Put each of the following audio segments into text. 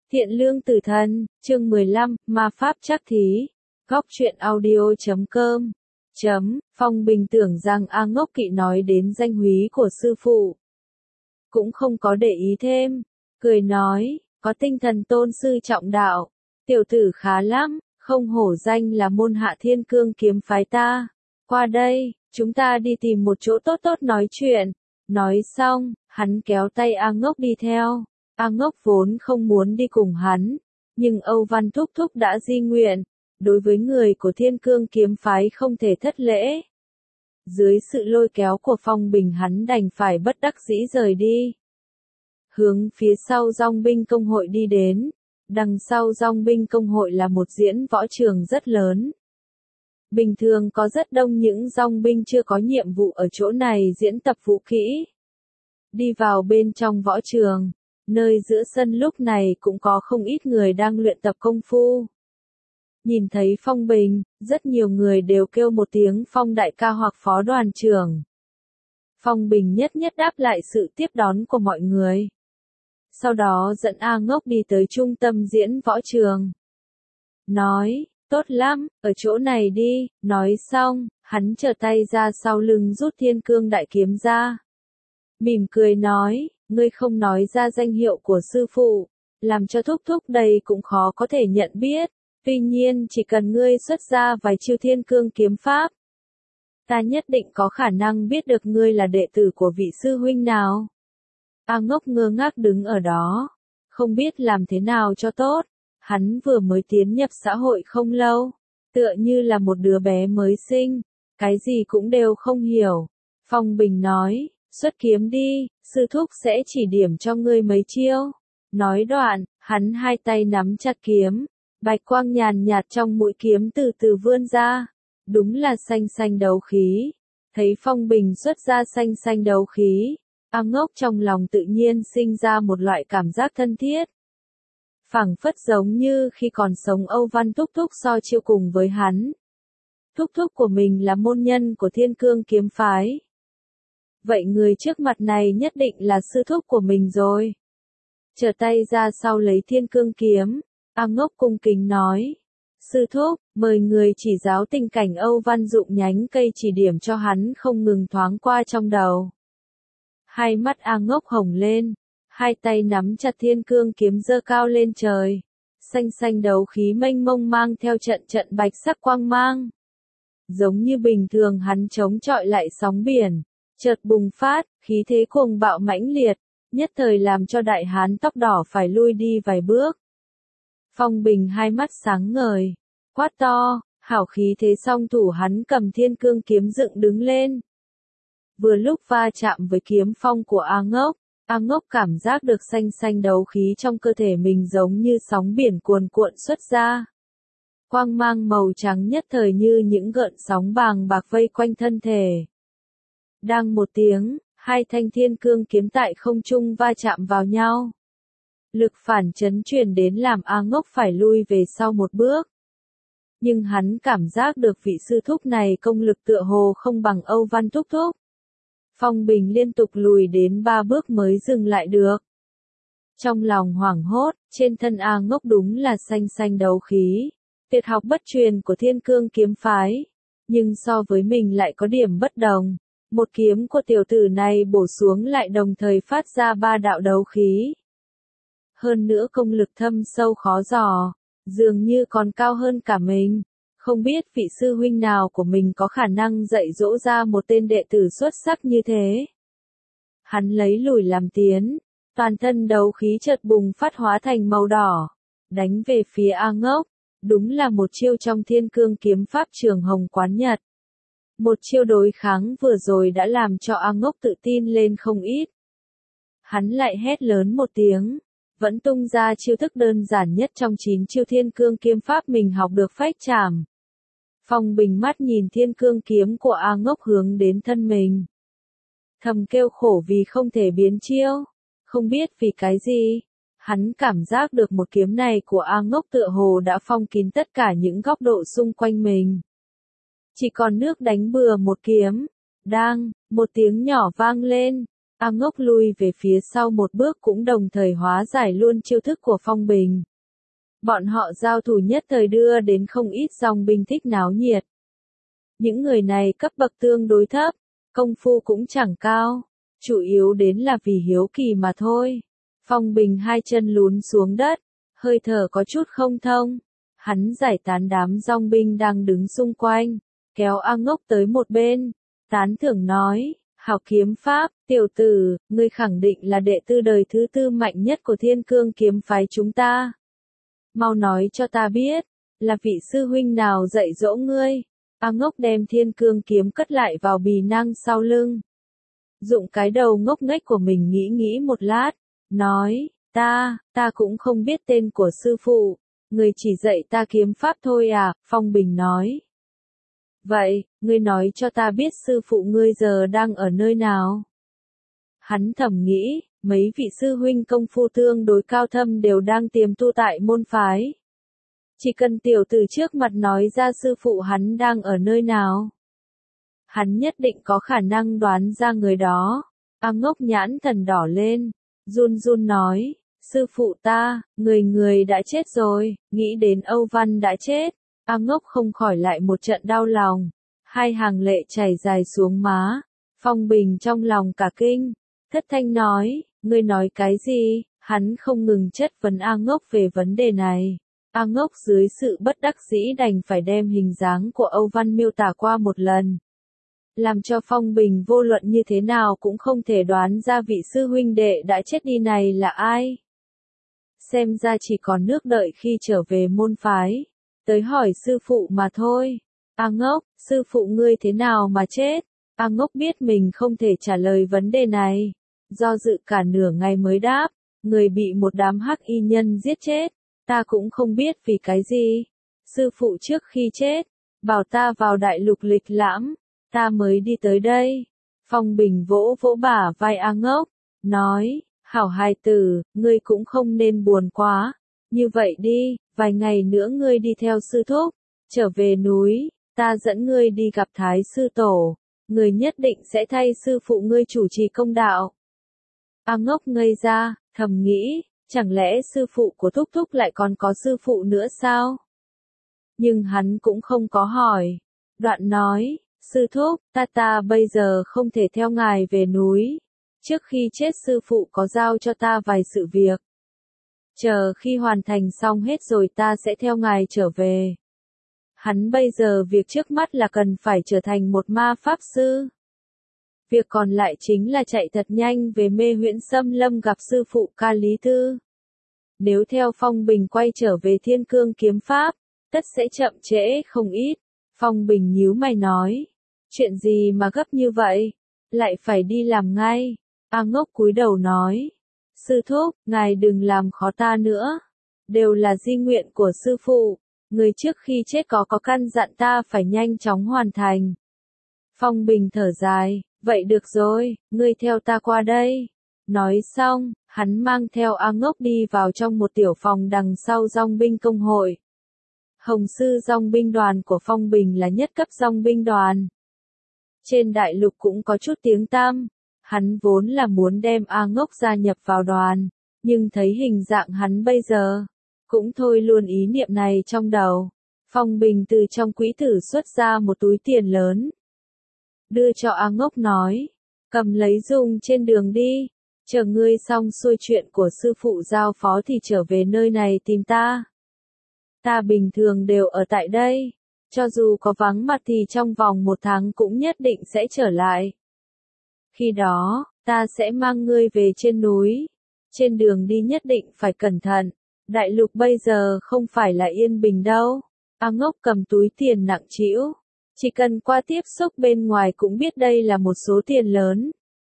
Thiện lương tử thần, chương 15, ma pháp trắc thí. Góc truyện audio.com. Phong Bình tưởng rằng A Ngốc Kỵ nói đến danh húy của sư phụ. Cũng không có để ý thêm, cười nói, có tinh thần tôn sư trọng đạo. Tiểu tử khá lắm, không hổ danh là môn hạ Thiên Cương kiếm phái ta. Qua đây, chúng ta đi tìm một chỗ tốt tốt nói chuyện. Nói xong, hắn kéo tay A Ngốc đi theo. A Ngốc vốn không muốn đi cùng hắn, nhưng Âu Văn Thúc Thúc đã di nguyện, đối với người của Thiên Cương kiếm phái không thể thất lễ. Dưới sự lôi kéo của Phong Bình hắn đành phải bất đắc dĩ rời đi. Hướng phía sau Dòng binh công hội đi đến, đằng sau Dòng binh công hội là một diễn võ trường rất lớn. Bình thường có rất đông những dòng binh chưa có nhiệm vụ ở chỗ này diễn tập vũ kỹ. Đi vào bên trong võ trường, nơi giữa sân lúc này cũng có không ít người đang luyện tập công phu. Nhìn thấy Phong Bình, rất nhiều người đều kêu một tiếng Phong đại ca hoặc phó đoàn trưởng. Phong Bình nhất nhất đáp lại sự tiếp đón của mọi người. Sau đó dẫn A Ngốc đi tới trung tâm diễn võ trường. Nói, tốt lắm, ở chỗ này đi, nói xong, hắn trở tay ra sau lưng rút Thiên Cương đại kiếm ra. Mỉm cười nói, ngươi không nói ra danh hiệu của sư phụ, làm cho Thúc Thúc đây cũng khó có thể nhận biết, tuy nhiên chỉ cần ngươi xuất ra vài chiêu Thiên Cương kiếm pháp, ta nhất định có khả năng biết được ngươi là đệ tử của vị sư huynh nào. A Ngốc ngơ ngác đứng ở đó, không biết làm thế nào cho tốt, hắn vừa mới tiến nhập xã hội không lâu, tựa như là một đứa bé mới sinh, cái gì cũng đều không hiểu. Phong Bình nói, xuất kiếm đi, sư thúc sẽ chỉ điểm cho ngươi mấy chiêu. Nói đoạn, hắn hai tay nắm chặt kiếm, bạch quang nhàn nhạt trong mũi kiếm từ từ vươn ra, đúng là xanh xanh đấu khí. Thấy Phong Bình xuất ra xanh xanh đấu khí, A Ngốc trong lòng tự nhiên sinh ra một loại cảm giác thân thiết. Phảng phất giống như khi còn sống Âu Văn Thúc Thúc so chiêu cùng với hắn. Thúc Thúc của mình là môn nhân của Thiên Cương kiếm phái. Vậy người trước mặt này nhất định là sư thúc của mình rồi. Trở tay ra sau lấy Thiên Cương kiếm, A Ngốc cung kính nói. Sư thúc, mời người chỉ giáo tình cảnh Âu Văn dụng nhánh cây chỉ điểm cho hắn không ngừng thoáng qua trong đầu. Hai mắt A Ngốc hồng lên, hai tay nắm chặt Thiên Cương kiếm giơ cao lên trời. Xanh xanh đấu khí mênh mông mang theo trận trận bạch sắc quang mang. Giống như bình thường hắn chống chọi lại sóng biển. Chợt bùng phát, khí thế cuồng bạo mãnh liệt, nhất thời làm cho đại hán tóc đỏ phải lui đi vài bước. Phong Bình hai mắt sáng ngời, quát to, hảo khí thế song thủ hắn cầm Thiên Cương kiếm dựng đứng lên. Vừa lúc va chạm với kiếm phong của A Ngốc cảm giác được xanh xanh đấu khí trong cơ thể mình giống như sóng biển cuồn cuộn xuất ra. Quang mang màu trắng nhất thời như những gợn sóng bàng bạc vây quanh thân thể. Đang một tiếng, hai thanh Thiên Cương kiếm tại không trung va chạm vào nhau. Lực phản chấn truyền đến làm A Ngốc phải lui về sau một bước. Nhưng hắn cảm giác được vị sư thúc này công lực tựa hồ không bằng Âu Văn Thúc Thúc. Phong Bình liên tục lùi đến 3 bước mới dừng lại được. Trong lòng hoảng hốt, trên thân A Ngốc đúng là xanh xanh đấu khí, tuyệt học bất truyền của Thiên Cương kiếm phái. Nhưng so với mình lại có điểm bất đồng. Một kiếm của tiểu tử này bổ xuống lại đồng thời phát ra 3 đạo đấu khí. Hơn nữa công lực thâm sâu khó dò, dường như còn cao hơn cả mình. Không biết vị sư huynh nào của mình có khả năng dạy dỗ ra một tên đệ tử xuất sắc như thế. Hắn lấy lùi làm tiến, toàn thân đấu khí chợt bùng phát hóa thành màu đỏ, đánh về phía A Ngốc. Đúng là một chiêu trong Thiên Cương kiếm pháp Trường Hồng Quán Nhật. Một chiêu đối kháng vừa rồi đã làm cho A Ngốc tự tin lên không ít. Hắn lại hét lớn một tiếng, vẫn tung ra chiêu thức đơn giản nhất trong 9 chiêu Thiên Cương kiếm pháp mình học được phách trảm. Phong Bình mắt nhìn Thiên Cương kiếm của A Ngốc hướng đến thân mình. Thầm kêu khổ vì không thể biến chiêu, không biết vì cái gì. Hắn cảm giác được một kiếm này của A Ngốc tựa hồ đã phong kín tất cả những góc độ xung quanh mình. Chỉ còn nước đánh bừa một kiếm. Đang, một tiếng nhỏ vang lên. A Ngốc lui về phía sau một bước cũng đồng thời hóa giải luôn chiêu thức của Phong Bình. Bọn họ giao thủ nhất thời đưa đến không ít dòng binh thích náo nhiệt. Những người này cấp bậc tương đối thấp, công phu cũng chẳng cao, chủ yếu đến là vì hiếu kỳ mà thôi. Phong Bình hai chân lún xuống đất, hơi thở có chút không thông. Hắn giải tán đám dòng binh đang đứng xung quanh, kéo A Ngốc tới một bên, tán thưởng nói, hảo kiếm pháp, tiểu tử, ngươi khẳng định là đệ tử đời thứ tư mạnh nhất của Thiên Cương kiếm phái chúng ta. Mau nói cho ta biết, là vị sư huynh nào dạy dỗ ngươi? A Ngốc đem Thiên Cương kiếm cất lại vào bì nang sau lưng. Dụng cái đầu ngốc nghếch của mình nghĩ một lát, nói, ta cũng không biết tên của sư phụ, người chỉ dạy ta kiếm pháp thôi à, Phong Bình nói. Vậy, ngươi nói cho ta biết sư phụ ngươi giờ đang ở nơi nào? Hắn thầm nghĩ, mấy vị sư huynh công phu tương đối cao thâm đều đang tiềm tu tại môn phái. Chỉ cần tiểu tử trước mặt nói ra sư phụ hắn đang ở nơi nào. Hắn nhất định có khả năng đoán ra người đó. A Ngốc nhãn thần đỏ lên, run run nói, sư phụ ta, người đã chết rồi, nghĩ đến Âu Văn đã chết. A Ngốc không khỏi lại một trận đau lòng, hai hàng lệ chảy dài xuống má. Phong Bình trong lòng cả kinh, thất thanh nói, ngươi nói cái gì? Hắn không ngừng chất vấn A Ngốc về vấn đề này. A Ngốc dưới sự bất đắc dĩ đành phải đem hình dáng của Âu Văn miêu tả qua một lần. Làm cho Phong Bình vô luận như thế nào cũng không thể đoán ra vị sư huynh đệ đã chết đi này là ai. Xem ra chỉ còn nước đợi khi trở về môn phái, tới hỏi sư phụ mà thôi. A Ngốc, sư phụ ngươi thế nào mà chết? A Ngốc biết mình không thể trả lời vấn đề này. Do dự cả nửa ngày mới đáp, người bị một đám hắc y nhân giết chết. Ta cũng không biết vì cái gì. Sư phụ trước khi chết, bảo ta vào đại lục lịch lãm, ta mới đi tới đây. Phong Bình vỗ vỗ bả vai A Ngốc, nói, hảo hài tử, ngươi cũng không nên buồn quá. Như vậy đi, vài ngày nữa ngươi đi theo sư thúc, trở về núi, ta dẫn ngươi đi gặp Thái sư tổ, ngươi nhất định sẽ thay sư phụ ngươi chủ trì công đạo. A Ngốc ngây ra, thầm nghĩ, chẳng lẽ sư phụ của thúc thúc lại còn có sư phụ nữa sao? Nhưng hắn cũng không có hỏi. Đoạn nói, sư thúc, ta bây giờ không thể theo ngài về núi. Trước khi chết sư phụ có giao cho ta vài sự việc. Chờ khi hoàn thành xong hết rồi ta sẽ theo ngài trở về. Hắn bây giờ việc trước mắt là cần phải trở thành một ma pháp sư. Việc còn lại chính là chạy thật nhanh về Mê Huyễn Xâm Lâm gặp sư phụ Ca Lý Tư. Nếu theo Phong Bình quay trở về Thiên Cương kiếm pháp, tất sẽ chậm trễ không ít. Phong Bình nhíu mày nói, chuyện gì mà gấp như vậy, lại phải đi làm ngay. A Ngốc cúi đầu nói, sư thúc, ngài đừng làm khó ta nữa, đều là di nguyện của sư phụ, người trước khi chết có căn dặn ta phải nhanh chóng hoàn thành. Phong Bình thở dài, vậy được rồi, ngươi theo ta qua đây. Nói xong, hắn mang theo A Ngốc đi vào trong một tiểu phòng đằng sau dòng binh công hội. Hồng sư dòng binh đoàn của Phong Bình là nhất cấp dòng binh đoàn. Trên đại lục cũng có chút tiếng tăm, hắn vốn là muốn đem A Ngốc gia nhập vào đoàn, nhưng thấy hình dạng hắn bây giờ, cũng thôi luôn ý niệm này trong đầu. Phong Bình từ trong quỹ tử xuất ra một túi tiền lớn. Đưa cho A Ngốc nói, cầm lấy dùng trên đường đi, chờ ngươi xong xuôi chuyện của sư phụ giao phó thì trở về nơi này tìm ta. Ta bình thường đều ở tại đây, cho dù có vắng mặt thì trong vòng 1 tháng cũng nhất định sẽ trở lại. Khi đó, ta sẽ mang ngươi về trên núi, trên đường đi nhất định phải cẩn thận, đại lục bây giờ không phải là yên bình đâu. A Ngốc cầm túi tiền nặng trĩu, chỉ cần qua tiếp xúc bên ngoài cũng biết đây là một số tiền lớn.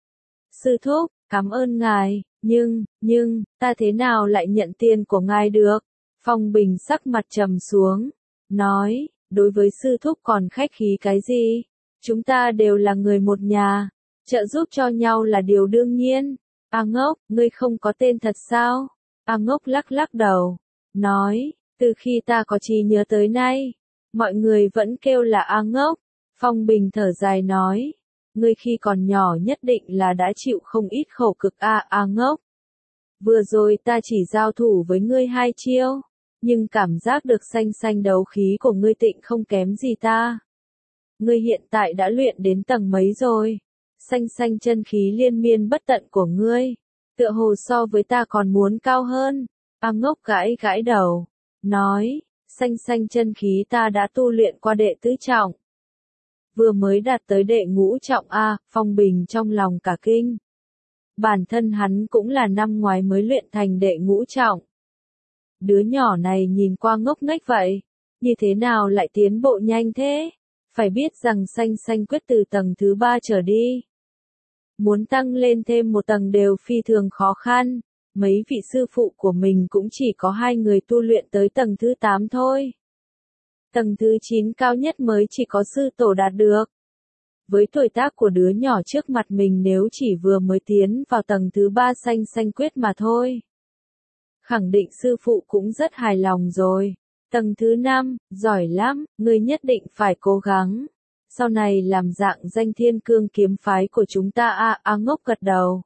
Sư thúc, cảm ơn ngài, nhưng, ta thế nào lại nhận tiền của ngài được? Phong Bình sắc mặt trầm xuống, nói, đối với sư thúc còn khách khí cái gì? Chúng ta đều là người một nhà, trợ giúp cho nhau là điều đương nhiên. A Ngốc, ngươi không có tên thật sao? A Ngốc lắc lắc đầu, nói, từ khi ta có trí nhớ tới nay, mọi người vẫn kêu là A Ngốc. Phong Bình thở dài nói, ngươi khi còn nhỏ nhất định là đã chịu không ít khổ cực ngốc. Vừa rồi ta chỉ giao thủ với ngươi 2 chiêu, nhưng cảm giác được xanh xanh đấu khí của ngươi tịnh không kém gì ta. Ngươi hiện tại đã luyện đến tầng mấy rồi? Xanh xanh chân khí liên miên bất tận của ngươi, tựa hồ so với ta còn muốn cao hơn. Ngốc gãi gãi đầu, nói, xanh xanh chân khí ta đã tu luyện qua đệ tứ trọng. Vừa mới đạt tới đệ ngũ trọng Phong Bình trong lòng cả kinh. Bản thân hắn cũng là năm ngoái mới luyện thành đệ ngũ trọng. Đứa nhỏ này nhìn qua ngốc nghếch vậy, như thế nào lại tiến bộ nhanh thế? Phải biết rằng xanh xanh quyết từ tầng thứ 3 trở đi. Muốn tăng lên thêm một tầng đều phi thường khó khăn, mấy vị sư phụ của mình cũng chỉ có 2 người tu luyện tới tầng thứ 8 thôi. Tầng thứ 9 cao nhất mới chỉ có sư tổ đạt được. Với tuổi tác của đứa nhỏ trước mặt mình nếu chỉ vừa mới tiến vào tầng thứ 3 xanh xanh quyết mà thôi. Khẳng định sư phụ cũng rất hài lòng rồi. Tầng thứ 5, giỏi lắm, ngươi nhất định phải cố gắng. Sau này làm dạng danh thiên cương kiếm phái của chúng ta ngốc gật đầu.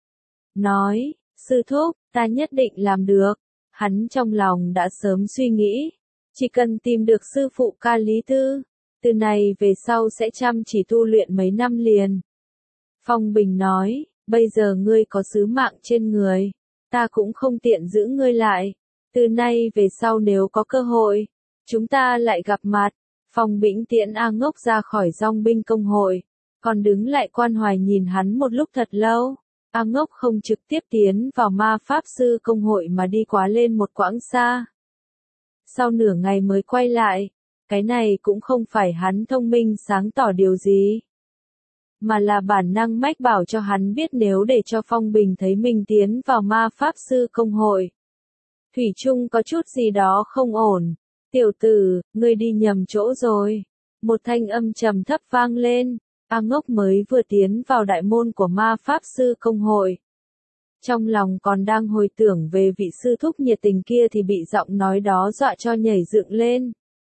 Nói, sư thúc, ta nhất định làm được. Hắn trong lòng đã sớm suy nghĩ. Chỉ cần tìm được sư phụ Ca Lý Tư, từ này về sau sẽ chăm chỉ tu luyện mấy năm liền. Phong Bình nói, bây giờ ngươi có sứ mạng trên người, ta cũng không tiện giữ ngươi lại. Từ nay về sau nếu có cơ hội, chúng ta lại gặp mặt. Phong Bĩnh tiễn ngốc ra khỏi dòng binh công hội, còn đứng lại quan hoài nhìn hắn một lúc thật lâu. Ngốc không trực tiếp tiến vào ma pháp sư công hội mà đi quá lên một quãng xa. Sau nửa ngày mới quay lại, cái này cũng không phải hắn thông minh sáng tỏ điều gì, mà là bản năng mách bảo cho hắn biết nếu để cho Phong Bình thấy mình tiến vào ma pháp sư công hội. Thủy chung có chút gì đó không ổn. Tiểu tử, ngươi đi nhầm chỗ rồi. Một thanh âm trầm thấp vang lên. Ngốc mới vừa tiến vào đại môn của ma pháp sư công hội. Trong lòng còn đang hồi tưởng về vị sư thúc nhiệt tình kia thì bị giọng nói đó dọa cho nhảy dựng lên.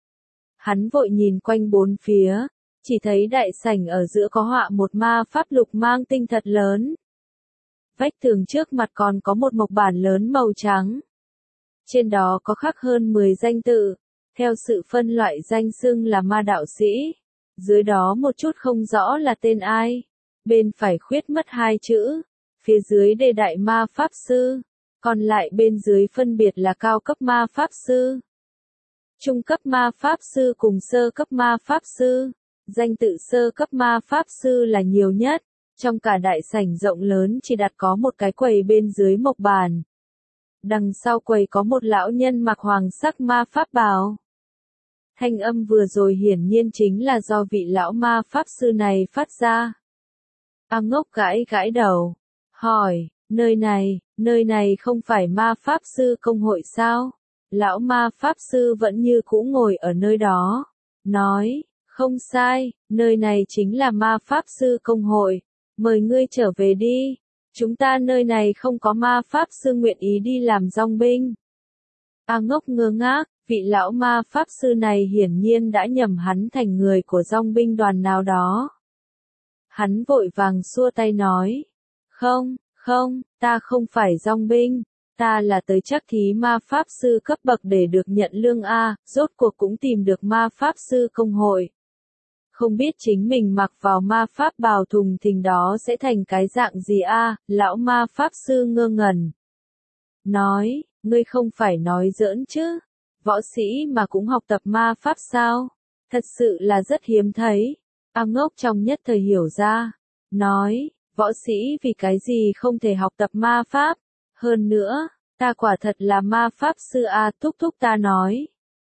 Hắn vội nhìn quanh bốn phía, chỉ thấy đại sảnh ở giữa có họa một ma pháp lục mang tinh thật lớn. Vách tường trước mặt còn có một mộc bản lớn màu trắng. Trên đó có khắc hơn 10 danh tự, theo sự phân loại danh xưng là ma đạo sĩ. Dưới đó một chút không rõ là tên ai. Bên phải khuyết mất 2 chữ. Phía dưới đề đại ma pháp sư. Còn lại bên dưới phân biệt là cao cấp ma pháp sư, trung cấp ma pháp sư cùng sơ cấp ma pháp sư. Danh tự sơ cấp ma pháp sư là nhiều nhất. Trong cả đại sảnh rộng lớn chỉ đặt có một cái quầy bên dưới mộc bàn. Đằng sau quầy có một lão nhân mặc hoàng sắc ma pháp bào. Thanh âm vừa rồi hiển nhiên chính là do vị lão ma pháp sư này phát ra. Ngốc gãi gãi đầu, hỏi, nơi này không phải ma pháp sư công hội sao? Lão ma pháp sư vẫn như cũ ngồi ở nơi đó, nói, không sai, nơi này chính là ma pháp sư công hội, mời ngươi trở về đi. Chúng ta nơi này không có ma pháp sư nguyện ý đi làm dòng binh. Ngốc ngơ ngác, vị lão ma pháp sư này hiển nhiên đã nhầm hắn thành người của dòng binh đoàn nào đó. Hắn vội vàng xua tay nói, không, ta không phải dòng binh, ta là tới chắc thí ma pháp sư cấp bậc để được nhận lương rốt cuộc cũng tìm được ma pháp sư công hội. Không biết chính mình mặc vào ma pháp bào thùng thình đó sẽ thành cái dạng gì lão ma pháp sư ngơ ngẩn. Nói, ngươi không phải nói giỡn chứ, võ sĩ mà cũng học tập ma pháp sao? Thật sự là rất hiếm thấy. Ngốc trong nhất thời hiểu ra, nói, võ sĩ vì cái gì không thể học tập ma pháp? Hơn nữa, ta quả thật là ma pháp sư thúc ta nói.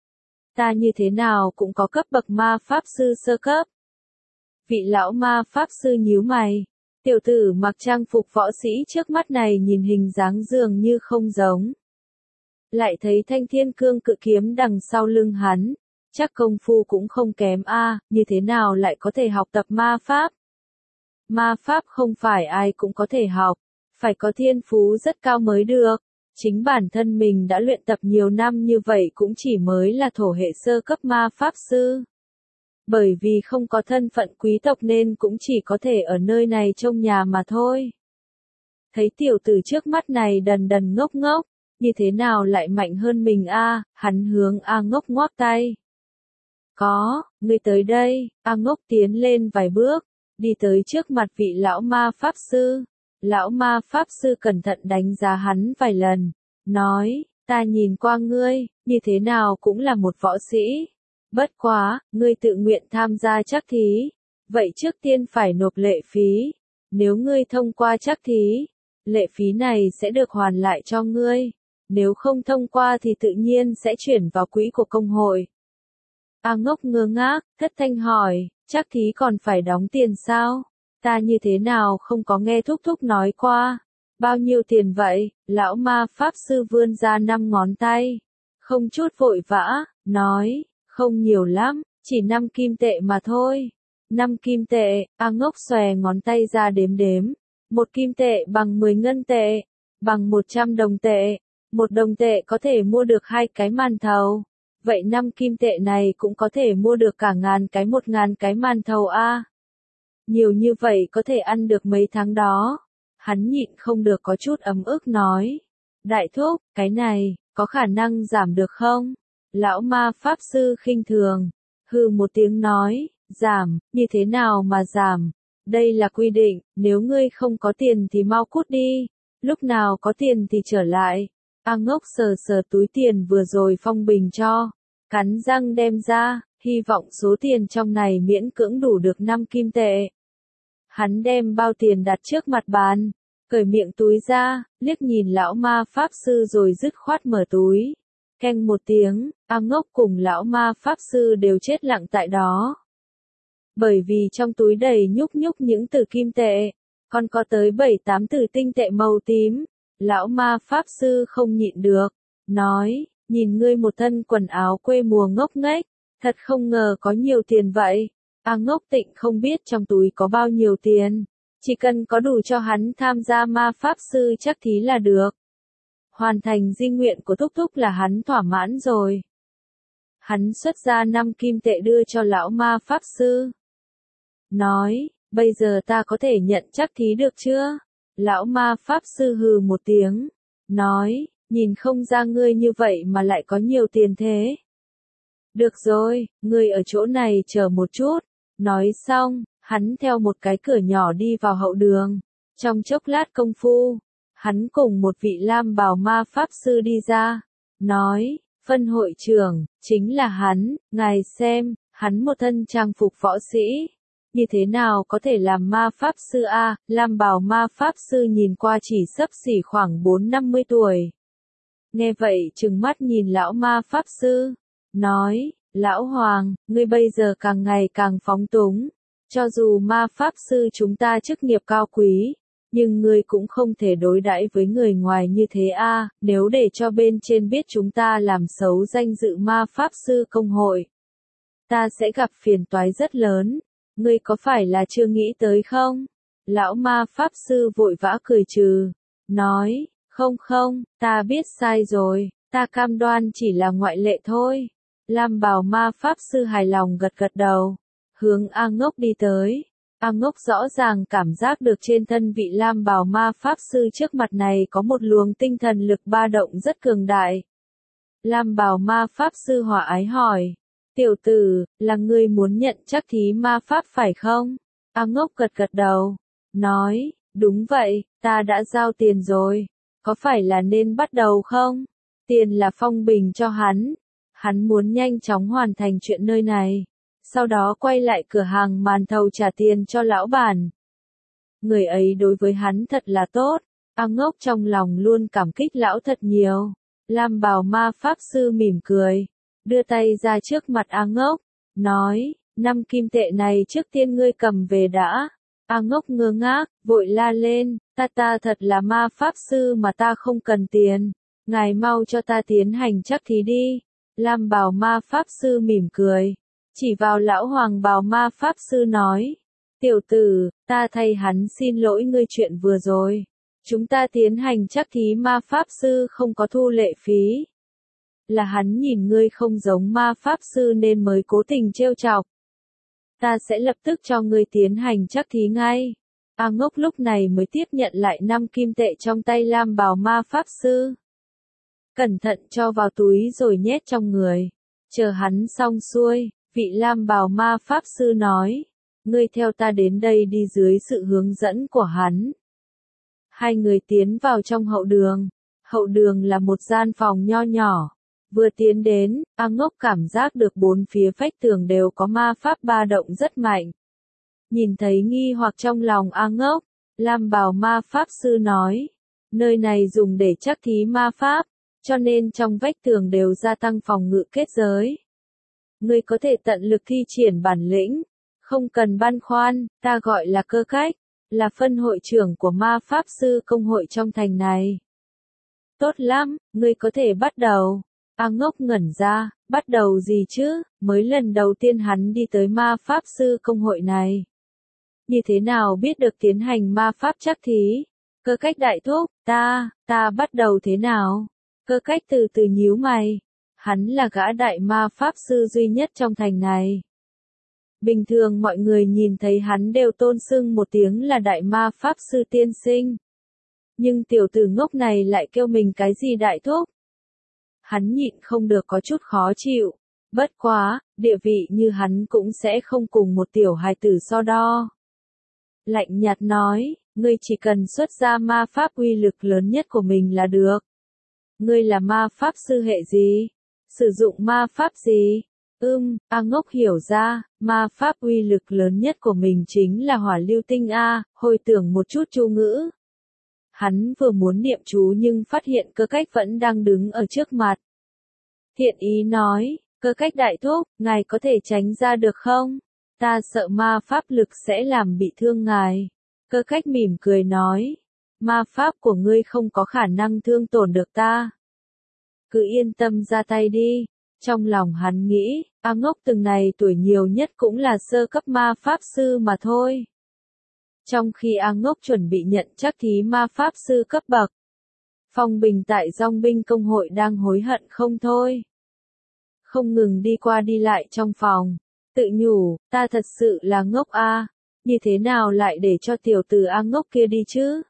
Ta như thế nào cũng có cấp bậc ma pháp sư sơ cấp. Vị lão ma pháp sư nhíu mày. Tiểu tử mặc trang phục võ sĩ trước mắt này nhìn hình dáng dường như không giống. Lại thấy thanh thiên cương cự kiếm đằng sau lưng hắn. Chắc công phu cũng không kém như thế nào lại có thể học tập ma pháp? Ma pháp không phải ai cũng có thể học, phải có thiên phú rất cao mới được. Chính bản thân mình đã luyện tập nhiều năm như vậy cũng chỉ mới là thổ hệ sơ cấp ma pháp sư. Bởi vì không có thân phận quý tộc nên cũng chỉ có thể ở nơi này trông nhà mà thôi. Thấy tiểu tử trước mắt này đần đần ngốc ngốc, như thế nào lại mạnh hơn mình a? Hắn hướng A Ngốc ngoắc tay. Có, ngươi tới đây. A Ngốc tiến lên vài bước, đi tới trước mặt vị lão ma pháp sư. Lão ma pháp sư cẩn thận đánh giá hắn vài lần, nói, ta nhìn qua ngươi, như thế nào cũng là một võ sĩ. Bất quá, ngươi tự nguyện tham gia trắc thí, vậy trước tiên phải nộp lệ phí. Nếu ngươi thông qua trắc thí, lệ phí này sẽ được hoàn lại cho ngươi. Nếu không thông qua thì tự nhiên sẽ chuyển vào quỹ của công hội. A Ngốc ngơ ngác, thất thanh hỏi, trắc thí còn phải đóng tiền sao? Ta như thế nào không có nghe thúc thúc nói qua. Bao nhiêu tiền vậy? Lão ma pháp sư vươn ra 5 ngón tay. Không chút vội vã, nói, không nhiều lắm, chỉ 5 kim tệ mà thôi. 5 kim tệ, A Ngốc xòe ngón tay ra đếm đếm. 1 kim tệ bằng 10 ngân tệ, bằng 100 đồng tệ. 1 đồng tệ có thể mua được 2 cái màn thầu. Vậy 5 kim tệ này cũng có thể mua được cả 1000 cái màn thầu a. Nhiều như vậy có thể ăn được mấy tháng đó. Hắn nhịn không được có chút ấm ức nói. Đại thúc, cái này, có khả năng giảm được không? Lão ma pháp sư khinh thường. Hừ một tiếng nói, giảm, như thế nào mà giảm? Đây là quy định, nếu ngươi không có tiền thì mau cút đi. Lúc nào có tiền thì trở lại. A Ngốc sờ sờ túi tiền vừa rồi Phong Bình cho. Cắn răng đem ra, hy vọng số tiền trong này miễn cưỡng đủ được 5 kim tệ. Hắn đem bao tiền đặt trước mặt bàn, cởi miệng túi ra, liếc nhìn lão ma pháp sư rồi dứt khoát mở túi. Keng một tiếng, A Ngốc cùng lão ma pháp sư đều chết lặng tại đó. Bởi vì trong túi đầy nhúc nhúc những từ kim tệ, còn có tới 7-8 từ tinh tệ màu tím. Lão ma pháp sư không nhịn được, nói, nhìn ngươi một thân quần áo quê mùa ngốc nghếch, thật không ngờ có nhiều tiền vậy. A Ngốc Tịnh không biết trong túi có bao nhiêu tiền, chỉ cần có đủ cho hắn tham gia ma pháp sư trắc thí là được. Hoàn thành di nguyện của thúc thúc là hắn thỏa mãn rồi. Hắn xuất ra 5 kim tệ đưa cho lão ma pháp sư. Nói, bây giờ ta có thể nhận trắc thí được chưa? Lão ma pháp sư hừ một tiếng, nói, nhìn không ra ngươi như vậy mà lại có nhiều tiền thế. Được rồi, ngươi ở chỗ này chờ một chút. Nói xong, hắn theo một cái cửa nhỏ đi vào hậu đường. Trong chốc lát công phu, hắn cùng một vị lam bào ma pháp sư đi ra. Nói, phân hội trưởng, chính là hắn, ngài xem, hắn một thân trang phục võ sĩ. Như thế nào có thể làm ma pháp sư a? Lam bào ma pháp sư nhìn qua chỉ xấp xỉ khoảng 4-50 tuổi. Nghe vậy trừng mắt nhìn lão ma pháp sư, nói, lão hoàng, ngươi bây giờ càng ngày càng phóng túng. Cho dù ma pháp sư chúng ta chức nghiệp cao quý, nhưng ngươi cũng không thể đối đãi với người ngoài như thế a. Nếu để cho bên trên biết chúng ta làm xấu danh dự ma pháp sư công hội, ta sẽ gặp phiền toái rất lớn. Ngươi có phải là chưa nghĩ tới không? Lão ma pháp sư vội vã cười trừ, nói, không, ta biết sai rồi, ta cam đoan chỉ là ngoại lệ thôi. Lam bào ma pháp sư hài lòng gật gật đầu, hướng A Ngốc đi tới. A Ngốc rõ ràng cảm giác được trên thân vị lam bào ma pháp sư trước mặt này có một luồng tinh thần lực ba động rất cường đại. Lam bào ma pháp sư hòa ái hỏi, tiểu tử, là ngươi muốn nhận trắc thí ma pháp phải không? A Ngốc gật gật đầu, nói, đúng vậy, ta đã giao tiền rồi, có phải là nên bắt đầu không? Tiền là Phong Bình cho hắn muốn nhanh chóng hoàn thành chuyện nơi này, sau đó quay lại cửa hàng màn thầu trả tiền cho lão bản. Người ấy đối với hắn thật là tốt, A Ngốc trong lòng luôn cảm kích lão thật nhiều. Lam bào ma pháp sư mỉm cười, đưa tay ra trước mặt A Ngốc, nói, 5 kim tệ này trước tiên ngươi cầm về đã. A Ngốc ngơ ngác, vội la lên, ta thật là ma pháp sư mà ta không cần tiền, ngài mau cho ta tiến hành trắc thí đi. Lam bào ma pháp sư mỉm cười, chỉ vào lão hoàng bào ma pháp sư nói, tiểu tử, ta thay hắn xin lỗi ngươi chuyện vừa rồi. Chúng ta tiến hành trắc thí ma pháp sư không có thu lệ phí. Là hắn nhìn ngươi không giống ma pháp sư nên mới cố tình trêu chọc. ta sẽ lập tức cho ngươi tiến hành trắc thí ngay. A Ngốc lúc này mới tiếp nhận lại 5 kim tệ trong tay Lam Bào Ma Pháp Sư. Cẩn thận cho vào túi rồi nhét trong người. Chờ hắn xong xuôi, vị Lam Bào Ma Pháp Sư nói, ngươi theo ta đến đây đi dưới sự hướng dẫn của hắn. Hai người tiến vào trong hậu đường. Hậu đường là một gian phòng nho nhỏ. Vừa tiến đến, A Ngốc cảm giác được bốn phía vách tường đều có ma pháp ba động rất mạnh. Nhìn thấy nghi hoặc trong lòng A Ngốc, Lam Bào Ma Pháp Sư nói, nơi này dùng để trắc thí ma pháp, cho nên trong vách tường đều gia tăng phòng ngự kết giới. Ngươi có thể tận lực thi triển bản lĩnh, không cần băn khoăn, ta gọi là Cơ Cách, là phân hội trưởng của ma pháp sư công hội trong thành này. Tốt lắm, ngươi có thể bắt đầu. A Ngốc ngẩn ra, bắt đầu gì chứ, mới lần đầu tiên hắn đi tới ma pháp sư công hội này. Như thế nào biết được tiến hành ma pháp trắc thí? Cơ Cách đại thúc, ta bắt đầu thế nào? Cơ Cách từ từ nhíu mày. Hắn là gã đại ma pháp sư duy nhất trong thành này. Bình thường mọi người nhìn thấy hắn đều tôn xưng một tiếng là đại ma pháp sư tiên sinh. Nhưng tiểu tử ngốc này lại kêu mình cái gì đại thúc? Hắn nhịn không được có chút khó chịu. Bất quá, địa vị như hắn cũng sẽ không cùng một tiểu hài tử so đo. Lạnh nhạt nói, ngươi chỉ cần xuất ra ma pháp uy lực lớn nhất của mình là được. Ngươi là ma pháp sư hệ gì? Sử dụng ma pháp gì? A Ngốc hiểu ra, ma pháp uy lực lớn nhất của mình chính là hỏa lưu tinh A, hồi tưởng một chút chú ngữ. Hắn vừa muốn niệm chú nhưng phát hiện Cơ Cách vẫn đang đứng ở trước mặt. Thiện ý nói, Cơ Cách đại thúc, ngài có thể tránh ra được không? Ta sợ ma pháp lực sẽ làm bị thương ngài. Cơ Cách mỉm cười nói, ma pháp của ngươi không có khả năng thương tổn được ta. Cứ yên tâm ra tay đi. Trong lòng hắn nghĩ, A Ngốc từng này tuổi nhiều nhất cũng là sơ cấp ma pháp sư mà thôi. Trong khi A Ngốc chuẩn bị nhận trắc thí ma pháp sư cấp bậc, Phong Bình tại Dòng binh công hội đang hối hận không thôi. Không ngừng đi qua đi lại trong phòng, tự nhủ, ta thật sự là ngốc a, như thế nào lại để cho tiểu tử A Ngốc kia đi chứ?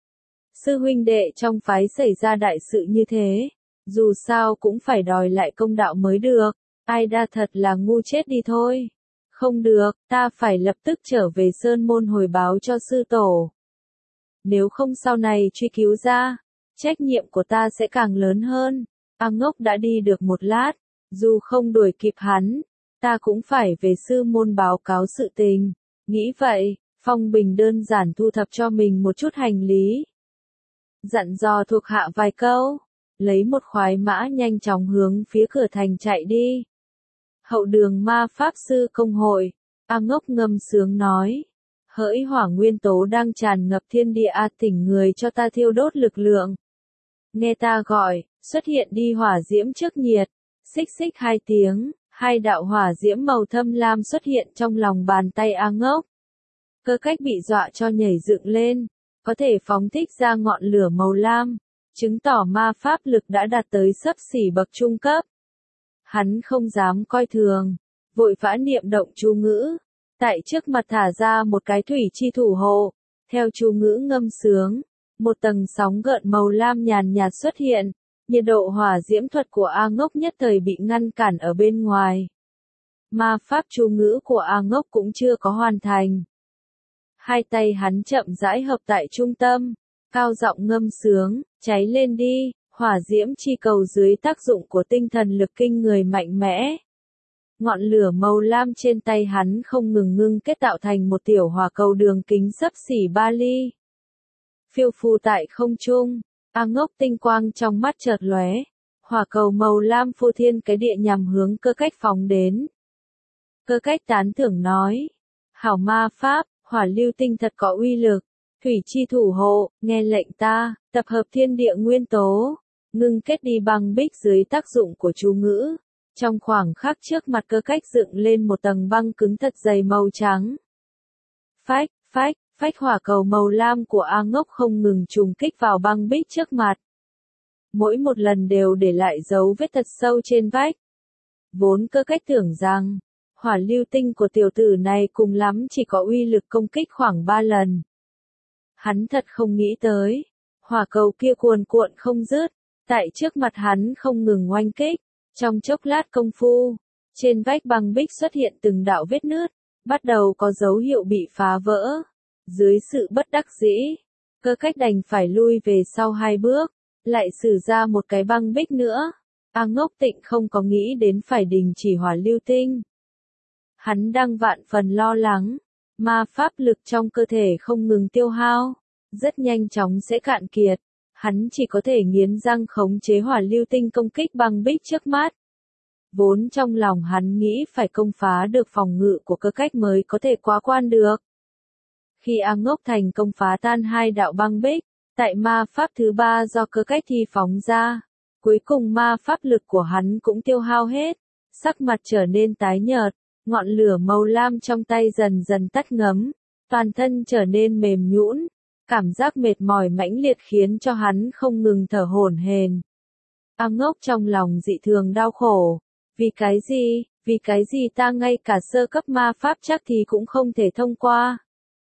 Sư huynh đệ trong phái xảy ra đại sự như thế, dù sao cũng phải đòi lại công đạo mới được, ai đa thật là ngu chết đi thôi. Không được, ta phải lập tức trở về Sơn Môn hồi báo cho sư tổ. Nếu không sau này truy cứu ra, trách nhiệm của ta sẽ càng lớn hơn. A Ngốc đã đi được một lát, dù không đuổi kịp hắn, ta cũng phải về sư môn báo cáo sự tình. Nghĩ vậy, Phong Bình đơn giản thu thập cho mình một chút hành lý. Dặn dò thuộc hạ vài câu, lấy một khoái mã nhanh chóng hướng phía cửa thành chạy đi. Hậu đường ma pháp sư công hội, A Ngốc ngâm sướng nói, hỡi hỏa nguyên tố đang tràn ngập thiên địa thỉnh người cho ta thiêu đốt lực lượng. Nghe ta gọi, xuất hiện đi hỏa diễm trước nhiệt, xích xích 2 tiếng, 2 đạo hỏa diễm màu thâm lam xuất hiện trong lòng bàn tay A Ngốc. Cơ Cách bị dọa cho nhảy dựng lên, có thể phóng thích ra ngọn lửa màu lam, chứng tỏ ma pháp lực đã đạt tới xấp xỉ bậc trung cấp. Hắn không dám coi thường, vội vã niệm động chú ngữ, tại trước mặt thả ra một cái thủy chi thủ hộ, theo chú ngữ ngâm sướng, một tầng sóng gợn màu lam nhàn nhạt xuất hiện, nhiệt độ hỏa diễm thuật của A Ngốc nhất thời bị ngăn cản ở bên ngoài. Ma pháp chú ngữ của A Ngốc cũng chưa có hoàn thành. Hai tay hắn chậm rãi hợp tại trung tâm, cao giọng ngâm sướng, cháy lên đi, hỏa diễm chi cầu dưới tác dụng của tinh thần lực kinh người mạnh mẽ. Ngọn lửa màu lam trên tay hắn không ngừng ngưng kết tạo thành một tiểu hỏa cầu đường kính xấp xỉ 3 ly. Phiêu phù tại không trung, A Ngốc tinh quang trong mắt chợt lóe, hỏa cầu màu lam phô thiên cái địa nhằm hướng Cơ Cách phóng đến. Cơ Cách tán thưởng nói, hảo ma pháp, hỏa lưu tinh thật có uy lực, thủy chi thủ hộ, nghe lệnh ta, tập hợp thiên địa nguyên tố, ngưng kết đi băng bích dưới tác dụng của chú ngữ. Trong khoảng khắc trước mặt Cơ Cách dựng lên một tầng băng cứng thật dày màu trắng. Phách, phách, phách hỏa cầu màu lam của A Ngốc không ngừng trùng kích vào băng bích trước mặt. Mỗi một lần đều để lại dấu vết thật sâu trên vách. Vốn Cơ Cách tưởng rằng, Hỏa lưu tinh của tiểu tử này cùng lắm chỉ có uy lực công kích khoảng 3 lần. Hắn thật không nghĩ tới, hỏa cầu kia cuồn cuộn không dứt, tại trước mặt hắn không ngừng oanh kích, trong chốc lát công phu, trên vách băng bích xuất hiện từng đạo vết nứt, bắt đầu có dấu hiệu bị phá vỡ. Dưới sự bất đắc dĩ, Cơ Cách đành phải lui về sau 2 bước, lại sử ra một cái băng bích nữa. A Ngốc Tịnh không có nghĩ đến phải đình chỉ hỏa lưu tinh. Hắn đang vạn phần lo lắng, ma pháp lực trong cơ thể không ngừng tiêu hao, rất nhanh chóng sẽ cạn kiệt. Hắn chỉ có thể nghiến răng khống chế hỏa lưu tinh công kích băng bích trước mắt. Vốn trong lòng hắn nghĩ phải công phá được phòng ngự của Cơ Cách mới có thể quá quan được. Khi A Ngốc thành công phá tan 2 đạo băng bích, tại ma pháp thứ 3 do Cơ Cách thi phóng ra, cuối cùng ma pháp lực của hắn cũng tiêu hao hết, sắc mặt trở nên tái nhợt, ngọn lửa màu lam trong tay dần dần tắt ngấm, toàn thân trở nên mềm nhũn, cảm giác mệt mỏi mãnh liệt khiến cho hắn không ngừng thở hổn hển. A Ngốc trong lòng dị thường đau khổ, vì cái gì ta ngay cả sơ cấp ma pháp chắc thì cũng không thể thông qua.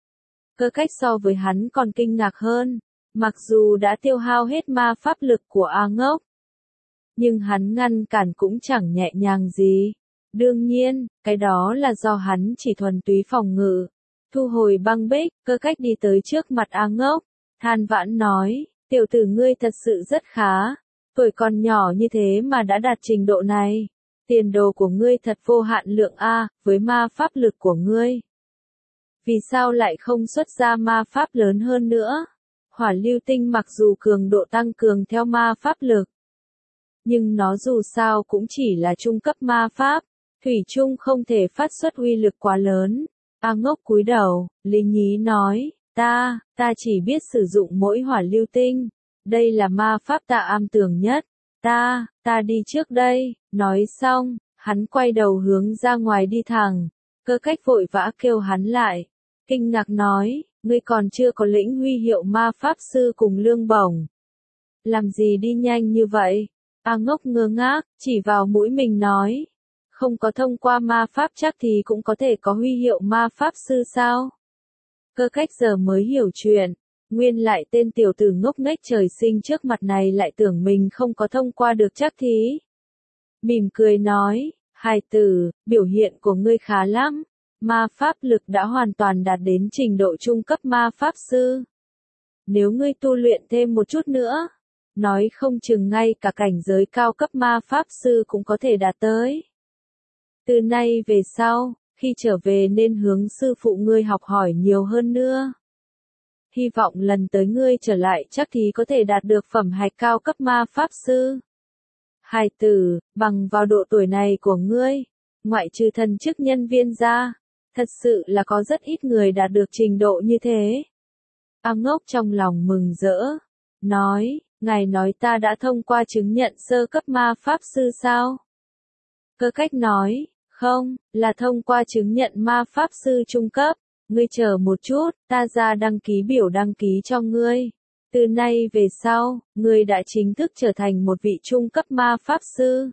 Cơ Cách so với hắn còn kinh ngạc hơn, mặc dù đã tiêu hao hết ma pháp lực của A Ngốc, nhưng hắn ngăn cản cũng chẳng nhẹ nhàng gì. Đương nhiên, cái đó là do hắn chỉ thuần túy phòng ngự. Thu hồi băng bích, Cơ Cách đi tới trước mặt A Ngốc, than vãn nói, tiểu tử ngươi thật sự rất khá, tuổi còn nhỏ như thế mà đã đạt trình độ này. Tiền đồ của ngươi thật vô hạn lượng a, với ma pháp lực của ngươi. Vì sao lại không xuất ra ma pháp lớn hơn nữa? Hỏa lưu tinh mặc dù cường độ tăng cường theo ma pháp lực, nhưng nó dù sao cũng chỉ là trung cấp ma pháp, thủy chung không thể phát xuất uy lực quá lớn. A Ngốc cúi đầu, lý nhí nói, ta chỉ biết sử dụng mỗi hỏa lưu tinh, đây là ma pháp ta am tường nhất, ta đi trước đây. Nói xong, hắn quay đầu hướng ra ngoài đi thẳng, Cơ Cách vội vã kêu hắn lại, kinh ngạc nói, ngươi còn chưa có lĩnh huy hiệu ma pháp sư cùng lương bổng. Làm gì đi nhanh như vậy? A Ngốc ngơ ngác, chỉ vào mũi mình nói, không có thông qua ma pháp chắc thì cũng có thể có huy hiệu ma pháp sư sao? Cơ Cách giờ mới hiểu chuyện, nguyên lại tên tiểu tử ngốc nghếch trời sinh trước mặt này lại tưởng mình không có thông qua được chắc thí. Mỉm cười nói, hài tử, biểu hiện của ngươi khá lắm, ma pháp lực đã hoàn toàn đạt đến trình độ trung cấp ma pháp sư. Nếu ngươi tu luyện thêm một chút nữa, nói không chừng ngay cả cảnh giới cao cấp ma pháp sư cũng có thể đạt tới. Từ nay về sau, khi trở về nên hướng sư phụ ngươi học hỏi nhiều hơn nữa. Hy vọng lần tới ngươi trở lại chắc thì có thể đạt được phẩm hạch cao cấp ma pháp sư. Hài tử, bằng vào độ tuổi này của ngươi, ngoại trừ thần chức nhân viên ra, thật sự là có rất ít người đạt được trình độ như thế. A Ngốc trong lòng mừng rỡ, nói, ngài nói ta đã thông qua chứng nhận sơ cấp ma pháp sư sao? Cơ Cách nói, không, là thông qua chứng nhận ma pháp sư trung cấp, ngươi chờ một chút, ta ra đăng ký biểu đăng ký cho ngươi. Từ nay về sau, ngươi đã chính thức trở thành một vị trung cấp ma pháp sư.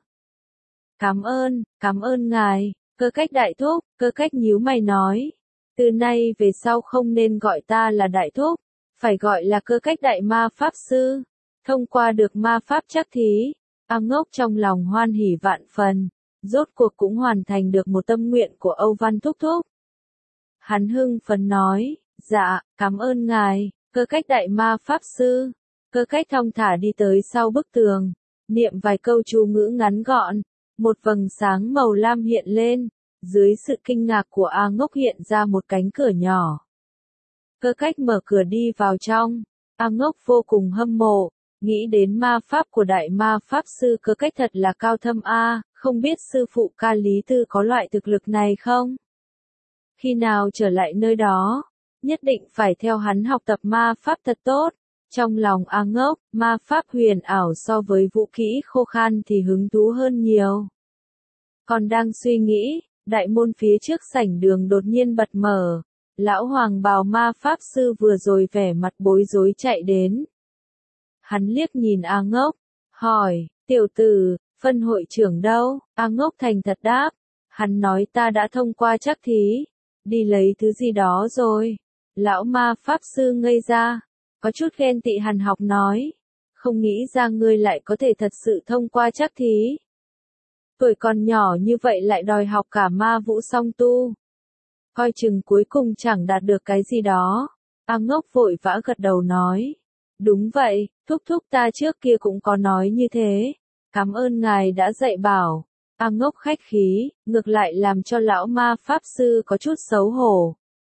Cảm ơn ngài, Cơ Cách đại thúc. Cơ Cách nhíu mày nói, từ nay về sau không nên gọi ta là đại thúc, phải gọi là Cơ Cách đại ma pháp sư. Thông qua được ma pháp chắc thí, A Ngốc trong lòng hoan hỉ vạn phần, rốt cuộc cũng hoàn thành được một tâm nguyện của Âu Văn thúc thúc. Hắn hưng phấn nói, dạ, cảm ơn ngài, Cơ Cách đại ma pháp sư. Cơ Cách thong thả đi tới sau bức tường, niệm vài câu chú ngữ ngắn gọn, một vầng sáng màu lam hiện lên, dưới sự kinh ngạc của A Ngốc hiện ra một cánh cửa nhỏ. Cơ Cách mở cửa đi vào trong, A Ngốc vô cùng hâm mộ, nghĩ đến ma pháp của đại ma pháp sư Cơ Cách thật là cao thâm a, không biết sư phụ Ca Lý Tư có loại thực lực này không? Khi nào trở lại nơi đó, nhất định phải theo hắn học tập ma pháp thật tốt. Trong lòng A Ngốc, ma pháp huyền ảo so với vũ kỹ khô khan thì hứng thú hơn nhiều. Còn đang suy nghĩ, đại môn phía trước sảnh đường đột nhiên bật mở. Lão hoàng bào ma pháp sư vừa rồi vẻ mặt bối rối chạy đến. Hắn liếc nhìn A Ngốc, hỏi, tiểu tử, phân hội trưởng đâu? A Ngốc thành thật đáp, Hắn nói ta đã thông qua trắc thí, đi lấy thứ gì đó rồi. Lão ma pháp sư ngây ra, có chút ghen tị Hàn Học nói, không nghĩ ra ngươi lại có thể thật sự thông qua trắc thí. Tuổi còn nhỏ như vậy lại đòi học cả ma vũ song tu. Coi chừng cuối cùng chẳng đạt được cái gì đó. A Ngốc vội vã gật đầu nói. Đúng vậy, thúc thúc ta trước kia cũng có nói như thế. Cảm ơn ngài đã dạy bảo. A Ngốc khách khí, ngược lại làm cho lão ma pháp sư có chút xấu hổ.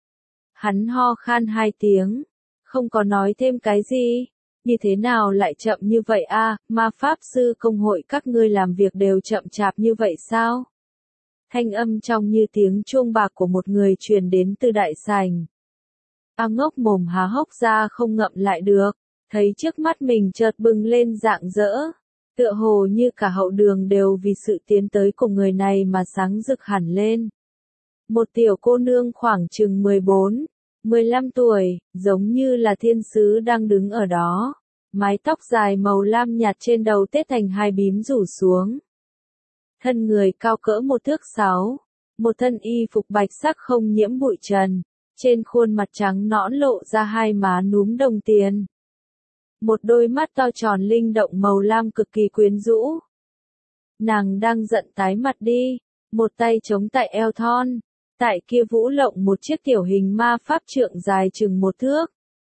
Hắn ho khan 2 tiếng, không có nói thêm cái gì. Như thế nào lại chậm như vậy a? Ma pháp sư công hội các ngươi làm việc đều chậm chạp như vậy sao? Thanh âm trong như tiếng chuông bạc của một người truyền đến từ đại sảnh. A Ngốc mồm há hốc ra không ngậm lại được, thấy trước mắt mình chợt bừng lên rạng rỡ. Tựa hồ như cả hậu đường đều vì sự tiến tới của người này mà sáng rực hẳn lên. Một tiểu cô nương khoảng chừng 14, 15 tuổi, giống như là thiên sứ đang đứng ở đó. Mái tóc dài màu lam nhạt trên đầu tết thành 2 bím rủ xuống. Thân người cao cỡ 1 thước 6, một thân y phục bạch sắc không nhiễm bụi trần, trên khuôn mặt trắng nõn lộ ra 2 má núm đồng tiền. Một đôi mắt to tròn linh động màu lam cực kỳ quyến rũ. Nàng đang giận tái mặt đi, một tay chống tại eo thon, tại kia vũ lộng một chiếc tiểu hình ma pháp trượng dài chừng 1 thước.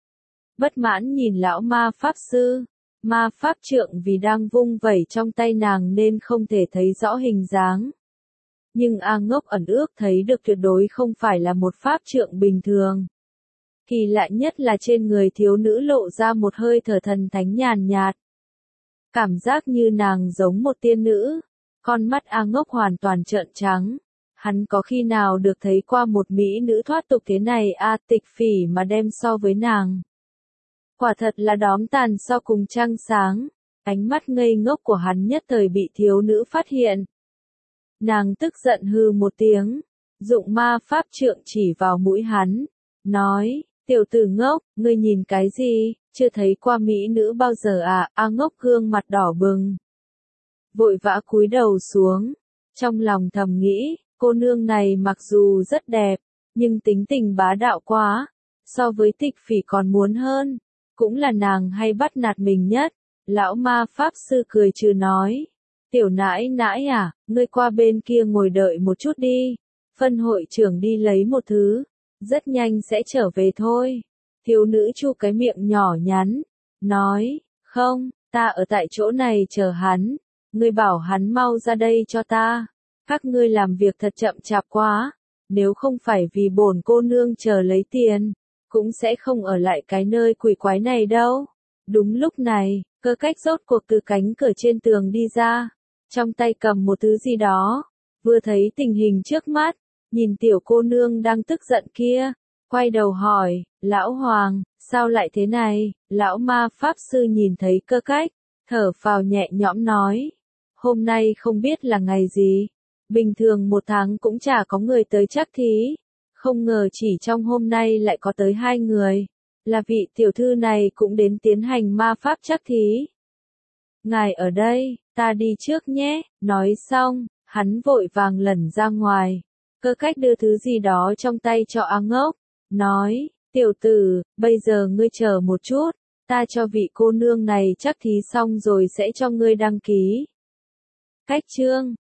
Bất mãn nhìn lão ma pháp sư, ma pháp trượng vì đang vung vẩy trong tay nàng nên không thể thấy rõ hình dáng. Nhưng A Ngốc ẩn ước thấy được tuyệt đối không phải là một pháp trượng bình thường. Kỳ lạ nhất là trên người thiếu nữ lộ ra một hơi thở thần thánh nhàn nhạt. Cảm giác như nàng giống một tiên nữ. Con mắt A Ngốc hoàn toàn trợn trắng. Hắn có khi nào được thấy qua một mỹ nữ thoát tục thế này a? Tịch Phỉ mà đem so với nàng. Quả thật là đóm tàn so cùng trăng sáng. Ánh mắt ngây ngốc của hắn nhất thời bị thiếu nữ phát hiện. Nàng tức giận hừ một tiếng, dụng ma pháp trượng chỉ vào mũi hắn, nói, tiểu tử ngốc, ngươi nhìn cái gì, chưa thấy qua mỹ nữ bao giờ à? A Ngốc gương mặt đỏ bừng, vội vã cúi đầu xuống, trong lòng thầm nghĩ, cô nương này mặc dù rất đẹp, nhưng tính tình bá đạo quá, so với Tịch Phỉ còn muốn hơn, cũng là nàng hay bắt nạt mình nhất. Lão ma pháp sư cười trừ nói, tiểu nãi nãi à, ngươi qua bên kia ngồi đợi một chút đi, phân hội trưởng đi lấy một thứ, rất nhanh sẽ trở về thôi. Thiếu nữ chu cái miệng nhỏ nhắn, nói, không, ta ở tại chỗ này chờ hắn, ngươi bảo hắn mau ra đây cho ta, các ngươi làm việc thật chậm chạp quá, nếu không phải vì bổn cô nương chờ lấy tiền, cũng sẽ không ở lại cái nơi quỷ quái này đâu. Đúng lúc này, Cơ Cách rốt cuộc từ cánh cửa trên tường đi ra, trong tay cầm một thứ gì đó, vừa thấy tình hình trước mắt, nhìn tiểu cô nương đang tức giận kia, quay đầu hỏi, lão hoàng, sao lại thế này? Lão ma pháp sư nhìn thấy Cơ Cách, thở phào nhẹ nhõm nói, hôm nay không biết là ngày gì, bình thường 1 tháng cũng chả có người tới trắc thí, không ngờ chỉ trong hôm nay lại có tới 2 người. Là vị tiểu thư này cũng đến tiến hành ma pháp trắc thí. Ngài ở đây, ta đi trước nhé, nói xong, hắn vội vàng lẩn ra ngoài. Cơ Cách đưa thứ gì đó trong tay cho A Ngốc, nói, tiểu tử, bây giờ ngươi chờ một chút, ta cho vị cô nương này trắc thí xong rồi sẽ cho ngươi đăng ký. Cách chương